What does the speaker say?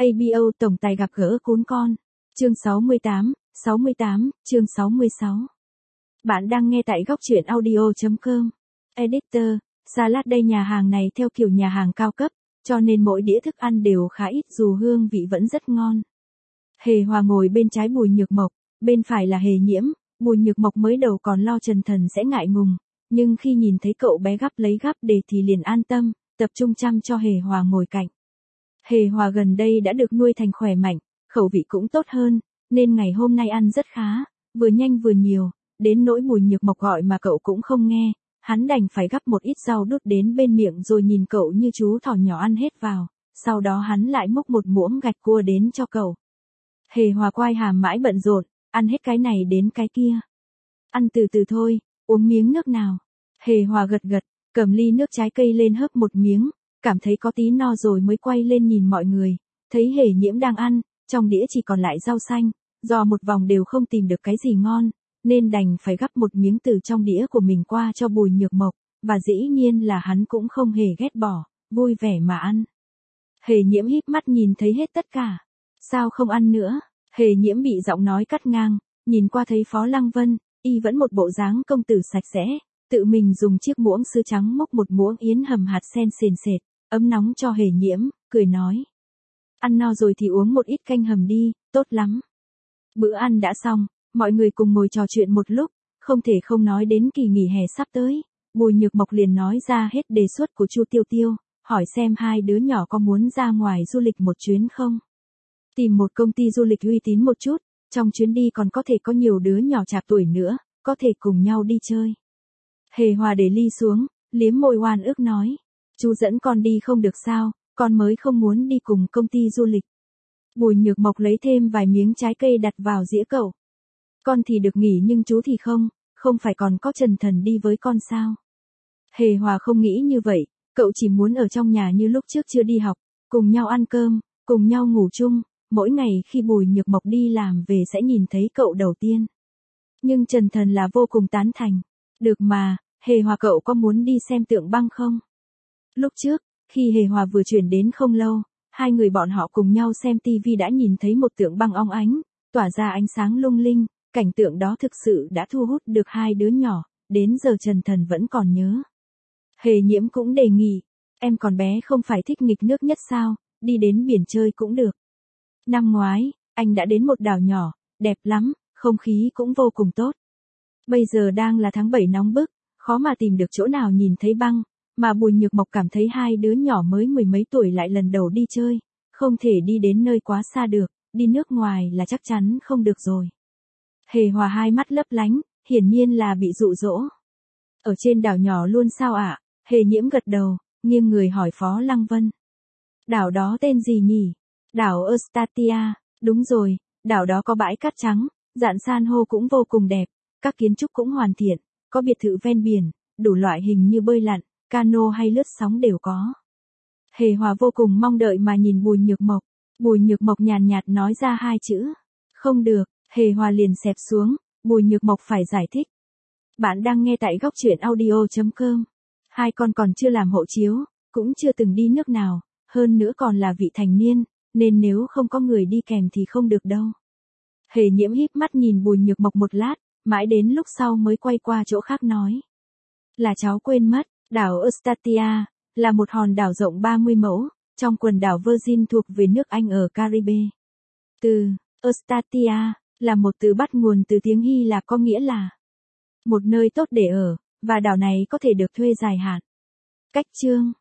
ABO tổng tài gặp gỡ cún con. Chương 68, chương 66. Bạn đang nghe tại góc truyện audio.com. Editor, salad đây nhà hàng này theo kiểu nhà hàng cao cấp, cho nên mỗi đĩa thức ăn đều khá ít dù hương vị vẫn rất ngon. Hề Hòa ngồi bên trái Bùi Nhược Mộc, bên phải là Hề Nhiễm. Bùi Nhược Mộc mới đầu còn lo Trần Thần sẽ ngại ngùng, nhưng khi nhìn thấy cậu bé gắp lấy gắp để thì liền an tâm, tập trung chăm cho Hề Hòa ngồi cạnh. Hề Hòa gần đây đã được nuôi thành khỏe mạnh, khẩu vị cũng tốt hơn, nên ngày hôm nay ăn rất khá, vừa nhanh vừa nhiều, đến nỗi Bùi Nhược Mộc gọi mà cậu cũng không nghe, hắn đành phải gắp một ít rau đút đến bên miệng rồi nhìn cậu như chú thỏ nhỏ ăn hết vào, sau đó hắn lại múc một muỗng gạch cua đến cho cậu. Hề Hòa quai hàm mãi bận rộn, ăn hết cái này đến cái kia. Ăn từ từ thôi, uống miếng nước nào. Hề Hòa gật gật, cầm ly nước trái cây lên hớp một miếng, cảm thấy có tí no rồi mới quay lên nhìn mọi người, thấy Hề Nhiễm đang ăn, trong đĩa chỉ còn lại rau xanh, dò một vòng đều không tìm được cái gì ngon, nên đành phải gắp một miếng từ trong đĩa của mình qua cho Bùi Nhược Mộc, và dĩ nhiên là hắn cũng không hề ghét bỏ, vui vẻ mà ăn. Hề Nhiễm híp mắt nhìn thấy hết tất cả, sao không ăn nữa? Hề Nhiễm bị giọng nói cắt ngang, nhìn qua thấy Phó Lăng Vân, y vẫn một bộ dáng công tử sạch sẽ, tự mình dùng chiếc muỗng sứ trắng múc một muỗng yến hầm hạt sen sền sệt, ấm nóng cho Hề Nhiễm, cười nói. Ăn no rồi thì uống một ít canh hầm đi, tốt lắm. Bữa ăn đã xong, mọi người cùng ngồi trò chuyện một lúc, không thể không nói đến kỳ nghỉ hè sắp tới. Bùi Nhược Mộc liền nói ra hết đề xuất của Chu Tiêu Tiêu, hỏi xem hai đứa nhỏ có muốn ra ngoài du lịch một chuyến không. Tìm một công ty du lịch uy tín một chút, trong chuyến đi còn có thể có nhiều đứa nhỏ chạc tuổi nữa, có thể cùng nhau đi chơi. Hề Hòa để ly xuống, liếm môi oan ức nói. Chú dẫn con đi không được sao, con mới không muốn đi cùng công ty du lịch. Bùi Nhược Mộc lấy thêm vài miếng trái cây đặt vào dĩa cậu. Con thì được nghỉ nhưng chú thì không phải còn có Trần Thần đi với con sao. Hề Hòa không nghĩ như vậy, cậu chỉ muốn ở trong nhà như lúc trước chưa đi học, cùng nhau ăn cơm, cùng nhau ngủ chung, mỗi ngày khi Bùi Nhược Mộc đi làm về sẽ nhìn thấy cậu đầu tiên. Nhưng Trần Thần là vô cùng tán thành. Được mà, Hề Hòa cậu có muốn đi xem tượng băng không? Lúc trước, khi Hề Hòa vừa chuyển đến không lâu, hai người bọn họ cùng nhau xem tivi đã nhìn thấy một tượng băng óng ánh, tỏa ra ánh sáng lung linh, cảnh tượng đó thực sự đã thu hút được hai đứa nhỏ, đến giờ Trần Thần vẫn còn nhớ. Hề Nhiễm cũng đề nghị, em còn bé không phải thích nghịch nước nhất sao, đi đến biển chơi cũng được. Năm ngoái, anh đã đến một đảo nhỏ, đẹp lắm, không khí cũng vô cùng tốt. Bây giờ đang là tháng 7 nóng bức, khó mà tìm được chỗ nào nhìn thấy băng, mà Bùi Nhược Mộc cảm thấy hai đứa nhỏ mới mười mấy tuổi lại lần đầu đi chơi, không thể đi đến nơi quá xa được, đi nước ngoài là chắc chắn không được rồi. Hề Hòa hai mắt lấp lánh, hiển nhiên là bị dụ dỗ. Ở trên đảo nhỏ luôn sao ạ? Hề Nhiễm gật đầu, nghiêng người hỏi Phó Lăng Vân. Đảo đó tên gì nhỉ? Đảo Eustatia, đúng rồi, đảo đó có bãi cát trắng, dạn san hô cũng vô cùng đẹp, các kiến trúc cũng hoàn thiện, có biệt thự ven biển, đủ loại hình như bơi lặn, cano hay lướt sóng đều có. Hề Hòa vô cùng mong đợi mà nhìn Bùi Nhược Mộc. Bùi Nhược Mộc nhàn nhạt nói ra hai chữ. Không được, Hề Hòa liền xẹp xuống, Bùi Nhược Mộc phải giải thích. Bạn đang nghe tại góc truyện audio.com. Hai con còn chưa làm hộ chiếu, cũng chưa từng đi nước nào, hơn nữa còn là vị thành niên, nên nếu không có người đi kèm thì không được đâu. Hề Nhiễm híp mắt nhìn Bùi Nhược Mộc một lát, mãi đến lúc sau mới quay qua chỗ khác nói. Là cháu quên mất, đảo Eustatia là một hòn đảo rộng 30 mẫu, trong quần đảo Virgin thuộc về nước Anh ở Caribe. Từ Eustatia là một từ bắt nguồn từ tiếng Hy Lạp có nghĩa là một nơi tốt để ở, và đảo này có thể được thuê dài hạn. Cách chương